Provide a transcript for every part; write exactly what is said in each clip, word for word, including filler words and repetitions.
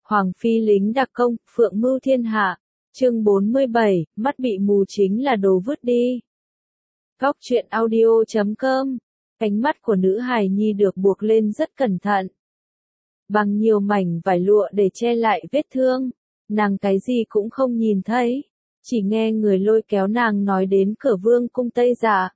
Hoàng phi lính đặc công, phượng mưu thiên hạ. Chương bốn mươi bảy, mắt bị mù chính là đồ vứt đi. Góc truyện audio chấm com. Cánh mắt của nữ hài nhi được buộc lên rất cẩn thận. Bằng nhiều mảnh vải lụa để che lại vết thương. Nàng cái gì cũng không nhìn thấy. Chỉ nghe người lôi kéo nàng nói đến cửa vương cung Tây Dạ.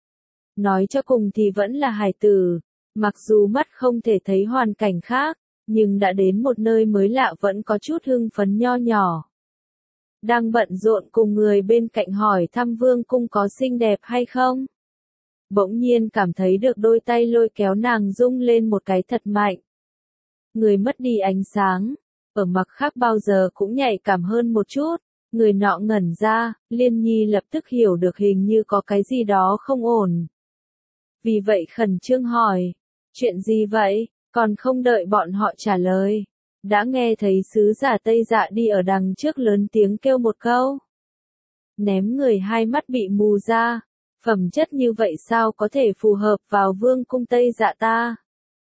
Nói cho cùng thì vẫn là hài tử. Mặc dù mắt không thể thấy hoàn cảnh khác, nhưng đã đến một nơi mới lạ vẫn có chút hưng phấn nho nhỏ. Đang bận rộn cùng người bên cạnh hỏi thăm vương cung có xinh đẹp hay không. Bỗng nhiên cảm thấy được đôi tay lôi kéo nàng rung lên một cái thật mạnh. Người mất đi ánh sáng, ở mặt khác bao giờ cũng nhạy cảm hơn một chút. Người nọ ngẩn ra, Liên Nhi lập tức hiểu được hình như có cái gì đó không ổn. Vì vậy khẩn trương hỏi, chuyện gì vậy, còn không đợi bọn họ trả lời. Đã nghe thấy sứ giả Tây Dạ đi ở đằng trước lớn tiếng kêu một câu. Ném người hai mắt bị mù ra, phẩm chất như vậy sao có thể phù hợp vào vương cung Tây Dạ ta?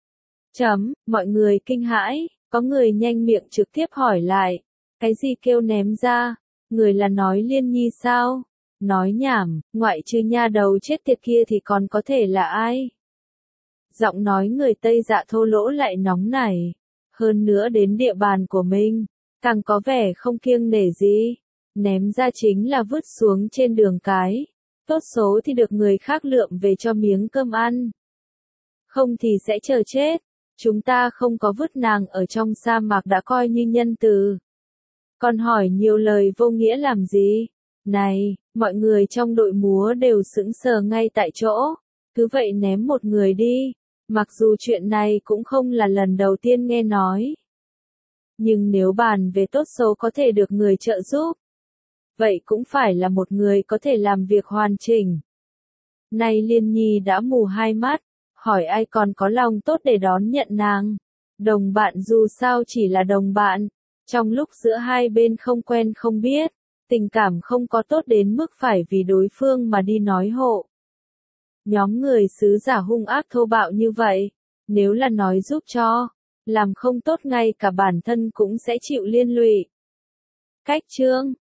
Chấm, mọi người kinh hãi, có người nhanh miệng trực tiếp hỏi lại. Cái gì kêu ném ra, người là nói Liên Nhi sao? Nói nhảm, ngoại trừ nha đầu chết tiệt kia thì còn có thể là ai? Giọng nói người Tây Dạ thô lỗ lại nóng nảy. Hơn nữa đến địa bàn của mình, càng có vẻ không kiêng nể gì. Ném ra chính là vứt xuống trên đường cái. Tốt số thì được người khác lượm về cho miếng cơm ăn. Không thì sẽ chờ chết. Chúng ta không có vứt nàng ở trong sa mạc đã coi như nhân từ. Còn hỏi nhiều lời vô nghĩa làm gì? Này, mọi người trong đội múa đều sững sờ ngay tại chỗ. Cứ vậy ném một người đi. Mặc dù chuyện này cũng không là lần đầu tiên nghe nói. Nhưng nếu bàn về tốt xấu có thể được người trợ giúp, vậy cũng phải là một người có thể làm việc hoàn chỉnh. Nay Liên Nhi đã mù hai mắt, hỏi ai còn có lòng tốt để đón nhận nàng. Đồng bạn dù sao chỉ là đồng bạn, trong lúc giữa hai bên không quen không biết, tình cảm không có tốt đến mức phải vì đối phương mà đi nói hộ. Nhóm người sứ giả hung ác thô bạo như vậy, nếu là nói giúp cho, làm không tốt ngay cả bản thân cũng sẽ chịu liên lụy. Cách chương,